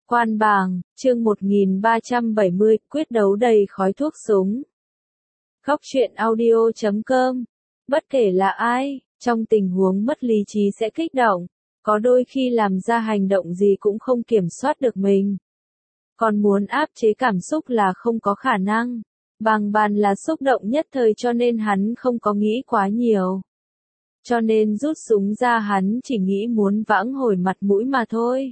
Quan bàng, chương 1370, quyết đấu đầy khói thuốc súng. Góc truyện audio.com. Bất kể là ai, trong tình huống mất lý trí sẽ kích động, có đôi khi làm ra hành động gì cũng không kiểm soát được mình. Còn muốn áp chế cảm xúc là không có khả năng. Bàng bàn là xúc động nhất thời cho nên hắn không có nghĩ quá nhiều. Cho nên rút súng ra hắn chỉ nghĩ muốn vãng hồi mặt mũi mà thôi.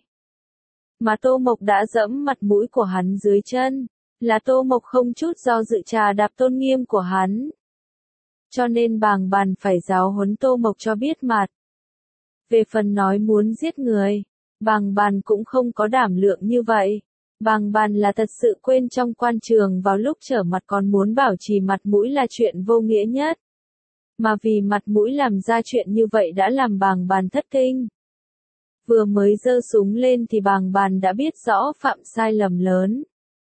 Mà Tô Mộc đã dẫm mặt mũi của hắn dưới chân, là Tô Mộc không chút do dự trà đạp tôn nghiêm của hắn. Cho nên bàng bàn phải giáo huấn Tô Mộc cho biết mặt. Về phần nói muốn giết người, bàng bàn cũng không có đảm lượng như vậy. Bàng bàn là thật sự quên trong quan trường vào lúc trở mặt còn muốn bảo trì mặt mũi là chuyện vô nghĩa nhất. Mà vì mặt mũi làm ra chuyện như vậy đã làm bàng bàn thất kinh. Vừa mới giơ súng lên thì bàng bàn đã biết rõ phạm sai lầm lớn.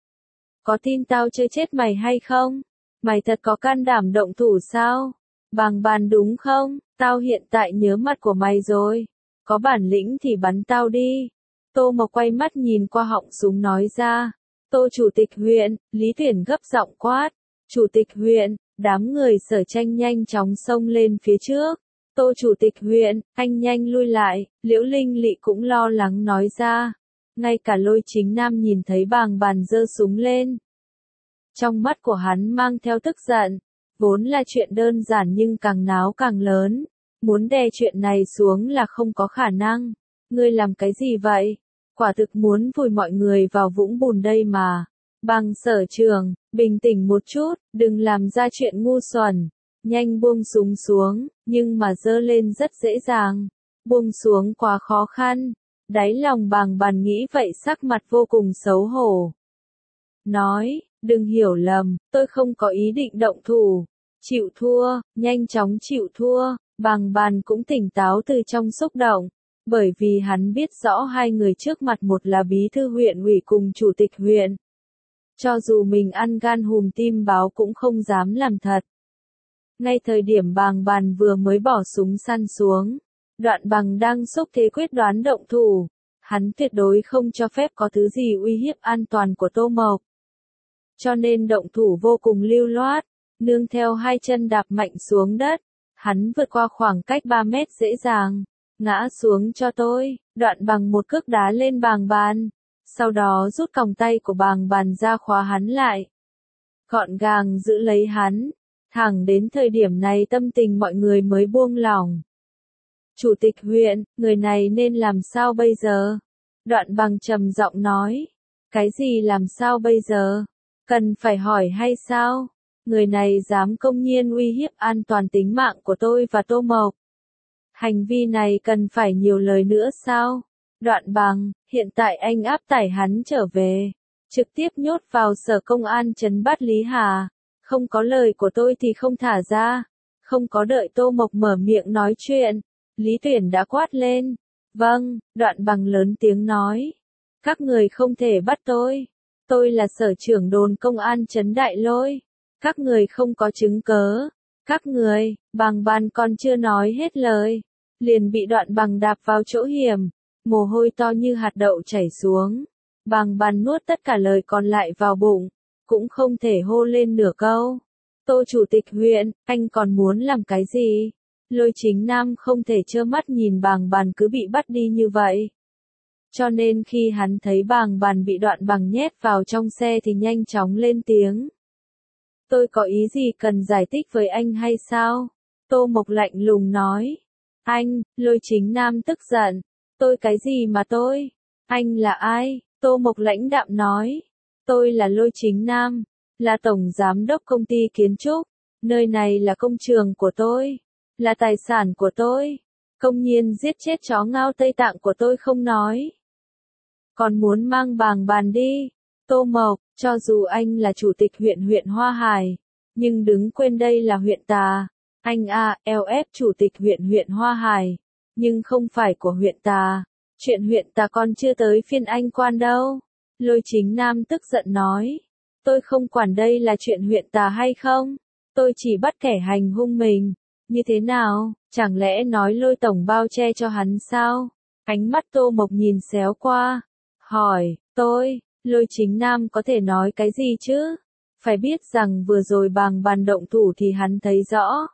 Có tin tao chơi chết mày hay không? Mày thật có can đảm động thủ sao? Bàng bàn đúng không? Tao hiện tại nhớ mặt của mày rồi. Có bản lĩnh thì bắn tao đi. Tô Mộc quay mắt nhìn qua họng súng nói ra. Tô chủ tịch huyện, Lý Tuyển gấp giọng quát. Chủ tịch huyện, đám người Sở Tranh nhanh chóng xông lên phía trước. Tô chủ tịch huyện, anh nhanh lui lại, Liễu Linh Lị cũng lo lắng nói ra. Ngay cả Lôi Chính Nam nhìn thấy bàng bàn giơ súng lên. Trong mắt của hắn mang theo tức giận, vốn là chuyện đơn giản nhưng càng náo càng lớn. Muốn đè chuyện này xuống là không có khả năng. Ngươi làm cái gì vậy? Quả thực muốn vùi mọi người vào vũng bùn đây mà. Bàng Sở Trường, bình tĩnh một chút, đừng làm ra chuyện ngu xuẩn. Nhanh buông súng xuống, nhưng mà giơ lên rất dễ dàng. Buông xuống quá khó khăn. Đáy lòng bàng bàn nghĩ vậy sắc mặt vô cùng xấu hổ. Nói, đừng hiểu lầm, tôi không có ý định động thủ. Chịu thua, nhanh chóng chịu thua. Bàng bàn cũng tỉnh táo từ trong xúc động. Bởi vì hắn biết rõ hai người trước mặt một là bí thư huyện ủy cùng chủ tịch huyện. Cho dù mình ăn gan hùm tim báo cũng không dám làm thật. Ngay thời điểm bàng bàn vừa mới bỏ súng săn xuống, Đoạn Bằng đang xúc thế quyết đoán động thủ. Hắn tuyệt đối không cho phép có thứ gì uy hiếp an toàn của Tô Mộc. Cho nên động thủ vô cùng lưu loát, nương theo hai chân đạp mạnh xuống đất. Hắn vượt qua khoảng cách 3 mét dễ dàng. Ngã xuống cho tôi, Đoạn Bằng một cước đá lên bàng bàn. Sau đó rút còng tay của bàng bàn ra khóa hắn lại. Gọn gàng giữ lấy hắn. Thẳng đến thời điểm này tâm tình mọi người mới buông lỏng. Chủ tịch huyện, người này nên làm sao bây giờ? Đoạn Bằng trầm giọng nói. Cái gì làm sao bây giờ? Cần phải hỏi hay sao? Người này dám công nhiên uy hiếp an toàn tính mạng của tôi và Tô Mộc. Hành vi này cần phải nhiều lời nữa sao? Đoạn Bằng, hiện tại anh áp tải hắn trở về. Trực tiếp nhốt vào sở công an trấn Bát Lý Hà. Không có lời của tôi thì không thả ra. Không có đợi Tô Mộc mở miệng nói chuyện. Lý Tuyển đã quát lên. Vâng, Đoạn Bằng lớn tiếng nói. Các người không thể bắt tôi. Tôi là sở trưởng đồn công an trấn Đại Lôi. Các người không có chứng cớ. Các người, bàng bàn còn chưa nói hết lời. Liền bị Đoạn Bằng đạp vào chỗ hiểm. Mồ hôi to như hạt đậu chảy xuống. Bàng bàn nuốt tất cả lời còn lại vào bụng. Cũng không thể hô lên nửa câu. Tô chủ tịch huyện, anh còn muốn làm cái gì? Lôi Chính Nam không thể trơ mắt nhìn bàng bàn cứ bị bắt đi như vậy. Cho nên khi hắn thấy bàng bàn bị Đoạn Bằng nhét vào trong xe thì nhanh chóng lên tiếng. Tôi có ý gì cần giải thích với anh hay sao? Tô Mộc lạnh lùng nói. Anh, Lôi Chính Nam tức giận. Tôi cái gì mà tôi? Anh là ai? Tô Mộc lãnh đạm nói. Tôi là Lôi Chính Nam, là tổng giám đốc công ty kiến trúc. Nơi này là công trường của tôi, là tài sản của tôi. Công nhiên giết chết chó ngao Tây Tạng của tôi không nói. Còn muốn mang bàng bàn đi. Tô Mộc, cho dù anh là chủ tịch huyện Hoa Hải, nhưng đừng quên đây là huyện ta. Anh LF chủ tịch huyện Hoa Hải, nhưng không phải của huyện ta. Chuyện huyện ta còn chưa tới phiên anh quan đâu. Lôi Chính Nam tức giận nói. Tôi không quản đây là chuyện huyện ta hay không. Tôi chỉ bắt kẻ hành hung mình. Như thế nào, chẳng lẽ nói Lôi tổng bao che cho hắn sao? Ánh mắt Tô Mộc nhìn xéo qua. hỏi, Lôi Chính Nam có thể nói cái gì chứ? Phải biết rằng vừa rồi Bàng Bàn động thủ thì hắn thấy rõ.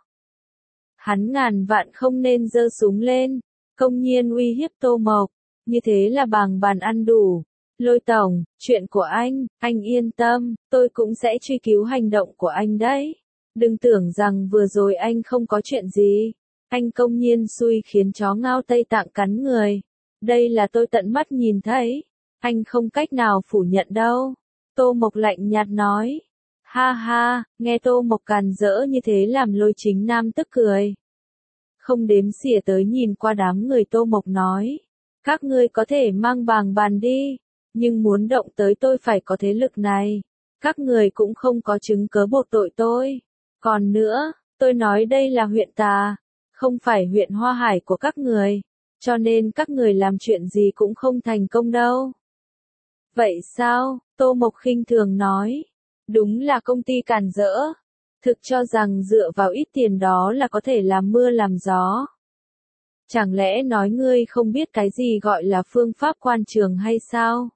Hắn ngàn vạn không nên giơ súng lên, công nhiên uy hiếp Tô Mộc, như thế là Bàng Bàn ăn đủ. Lôi tổng, chuyện của anh yên tâm, tôi cũng sẽ truy cứu hành động của anh đấy. Đừng tưởng rằng vừa rồi anh không có chuyện gì. Anh công nhiên xui khiến chó ngao Tây Tạng cắn người. Đây là tôi tận mắt nhìn thấy. Anh không cách nào phủ nhận đâu. Tô Mộc lạnh nhạt nói. Ha ha, nghe Tô Mộc càn rỡ như thế làm Lôi Chính Nam tức cười. Không đếm xỉa tới nhìn qua đám người Tô Mộc nói. Các ngươi có thể mang Bàng Bàn đi, nhưng muốn động tới tôi phải có thế lực này. Các người cũng không có chứng cớ buộc tội tôi. Còn nữa, tôi nói đây là huyện ta, không phải huyện Hoa Hải của các người, cho nên các người làm chuyện gì cũng không thành công đâu. Vậy sao? Tô Mộc khinh thường nói. Đúng là công ty càn rỡ. Thực cho rằng dựa vào ít tiền đó là có thể làm mưa làm gió. Chẳng lẽ nói ngươi không biết cái gì gọi là phương pháp quan trường hay sao?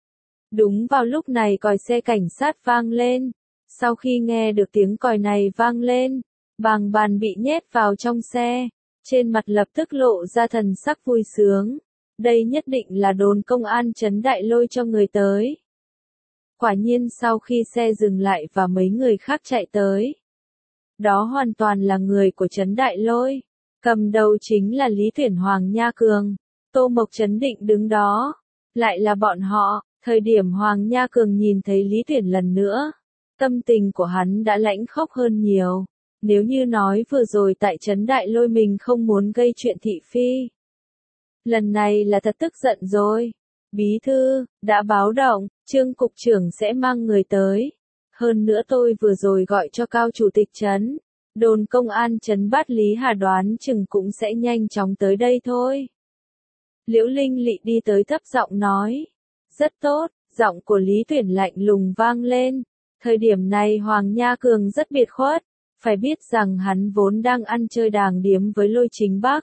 Đúng vào lúc này còi xe cảnh sát vang lên. Sau khi nghe được tiếng còi này vang lên, Bàng Bàn bị nhét vào trong xe, trên mặt lập tức lộ ra thần sắc vui sướng. Đây nhất định là đồn công an trấn Đại Lôi cho người tới. Quả nhiên sau khi xe dừng lại và mấy người khác chạy tới, đó hoàn toàn là người của trấn Đại Lôi. Cầm đầu chính là Lý Tuyển Hoàng Nha Cường. Tô Mộc trấn định đứng đó. Lại là bọn họ. Thời điểm Hoàng Nha Cường nhìn thấy Lý Tuyển lần nữa, tâm tình của hắn đã lãnh khốc hơn nhiều. Nếu như nói vừa rồi tại trấn Đại Lôi mình không muốn gây chuyện thị phi, lần này là thật tức giận rồi. Bí thư, đã báo động, Trương cục trưởng sẽ mang người tới. Hơn nữa tôi vừa rồi gọi cho Cao chủ tịch trấn, đồn công an trấn Bát Lý Hà đoán chừng cũng sẽ nhanh chóng tới đây thôi. Liễu Linh Lị đi tới thấp giọng nói. Rất tốt, giọng của Lý Tuyển lạnh lùng vang lên. Thời điểm này Hoàng Nha Cường rất biệt khuất, phải biết rằng hắn vốn đang ăn chơi đàng điếm với Lôi Chính Bắc.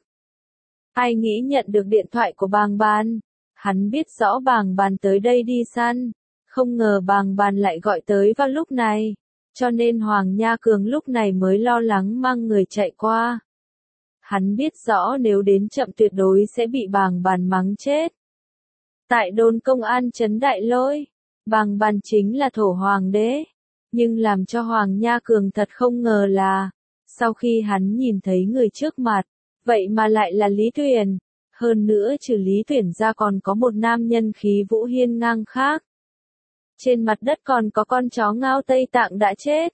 Ai nghĩ nhận được điện thoại của Bàng Bàn, hắn biết rõ Bàng Bàn tới đây đi săn, không ngờ Bàng Bàn lại gọi tới vào lúc này, cho nên Hoàng Nha Cường lúc này mới lo lắng mang người chạy qua. Hắn biết rõ nếu đến chậm tuyệt đối sẽ bị Bàng Bàn mắng chết. Tại đồn công an trấn Đại Lôi, Bàng Bàn chính là thổ hoàng đế, nhưng làm cho Hoàng Nha Cường thật không ngờ là, sau khi hắn nhìn thấy người trước mặt, vậy mà lại là Lý Tuyển, hơn nữa trừ Lý Tuyển ra còn có một nam nhân khí vũ hiên ngang khác. Trên mặt đất còn có con chó ngao Tây Tạng đã chết.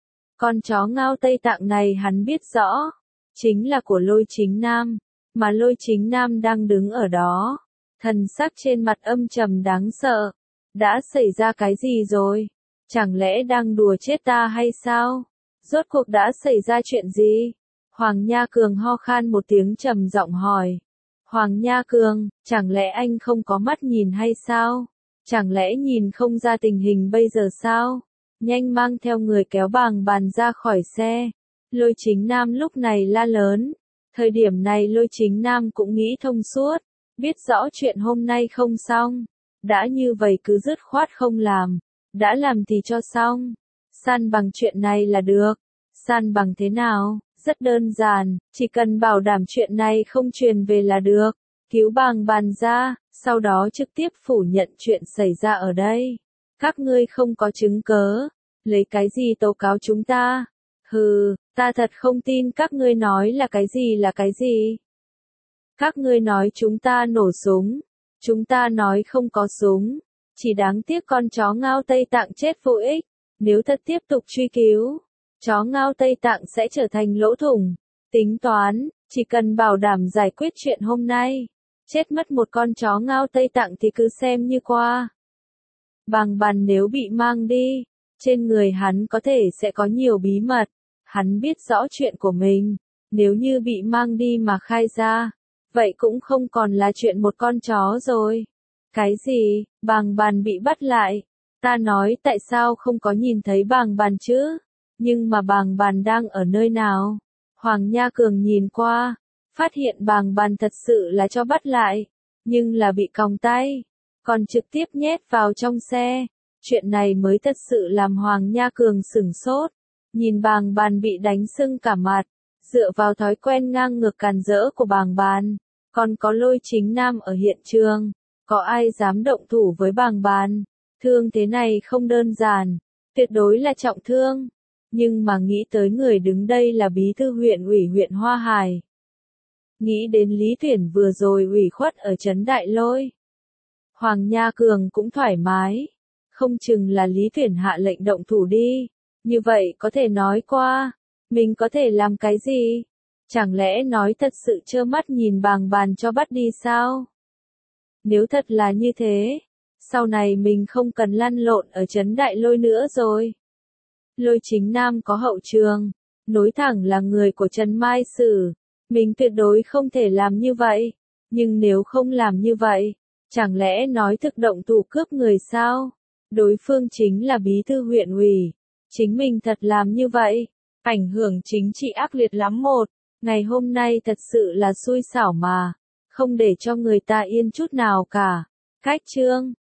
Con chó ngao Tây Tạng này hắn biết rõ, chính là của Lôi Chính Nam, mà Lôi Chính Nam đang đứng ở đó. Thần sắc trên mặt âm trầm đáng sợ. Đã xảy ra cái gì rồi? Chẳng lẽ đang đùa chết ta hay sao? Rốt cuộc đã xảy ra chuyện gì? Hoàng Nha Cường ho khan một tiếng trầm giọng hỏi. Hoàng Nha Cường, chẳng lẽ anh không có mắt nhìn hay sao? Chẳng lẽ nhìn không ra tình hình bây giờ sao? Nhanh mang theo người kéo Bàng Bàn ra khỏi xe. Lôi Chính Nam lúc này la lớn. Thời điểm này Lôi Chính Nam cũng nghĩ thông suốt. Biết rõ chuyện hôm nay không xong. Đã như vậy cứ dứt khoát không làm. Đã làm thì cho xong. San bằng chuyện này là được. San bằng thế nào? Rất đơn giản, chỉ cần bảo đảm chuyện này không truyền về là được. Cứu Bàng Bàn ra, sau đó trực tiếp phủ nhận chuyện xảy ra ở đây. Các ngươi không có chứng cớ, lấy cái gì tố cáo chúng ta? Hừ, ta thật không tin các ngươi nói là cái gì là cái gì. Các ngươi nói chúng ta nổ súng, chúng ta nói không có súng. Chỉ đáng tiếc con chó ngao Tây Tạng chết vô ích. Nếu thật tiếp tục truy cứu, chó ngao Tây Tạng sẽ trở thành lỗ thủng. Tính toán, chỉ cần bảo đảm giải quyết chuyện hôm nay, chết mất một con chó ngao Tây Tạng thì cứ xem như qua. Bàng Bàn nếu bị mang đi, trên người hắn có thể sẽ có nhiều bí mật. Hắn biết rõ chuyện của mình, nếu như bị mang đi mà khai ra, vậy cũng không còn là chuyện một con chó rồi. Cái gì? Bàng Bàn bị bắt lại. Ta nói tại sao không có nhìn thấy Bàng Bàn chứ? Nhưng mà Bàng Bàn đang ở nơi nào? Hoàng Nha Cường nhìn qua, phát hiện Bàng Bàn thật sự là cho bắt lại, nhưng là bị còng tay. còn trực tiếp nhét vào trong xe. Chuyện này mới thật sự làm Hoàng Nha Cường sửng sốt, nhìn Bàng Bàn bị đánh sưng cả mặt, dựa vào thói quen ngang ngược càn rỡ của Bàng Bàn, còn có Lôi Chính Nam ở hiện trường, có ai dám động thủ với Bàng Bàn, thương thế này không đơn giản, tuyệt đối là trọng thương, nhưng mà nghĩ tới người đứng đây là bí thư huyện ủy huyện Hoa Hải. Nghĩ đến Lý Tuyển vừa rồi ủy khuất ở trấn Đại Lôi. Hoàng Nha Cường cũng thoải mái, không chừng là Lý Tuyển hạ lệnh động thủ đi, như vậy có thể nói qua, mình có thể làm cái gì? Chẳng lẽ nói thật sự trơ mắt nhìn Bàng Bàn cho bắt đi sao? Nếu thật là như thế, sau này mình không cần lăn lộn ở trấn Đại Lôi nữa rồi. Lôi Chính Nam có hậu trường, nối thẳng là người của Trần Mai Sử, mình tuyệt đối không thể làm như vậy, nhưng nếu không làm như vậy, chẳng lẽ nói thực động thủ cướp người sao? Đối phương chính là bí thư huyện ủy, chính mình thật làm như vậy, ảnh hưởng chính trị ác liệt lắm một, ngày hôm nay thật sự là xui xảo mà, không để cho người ta yên chút nào cả. Khách trương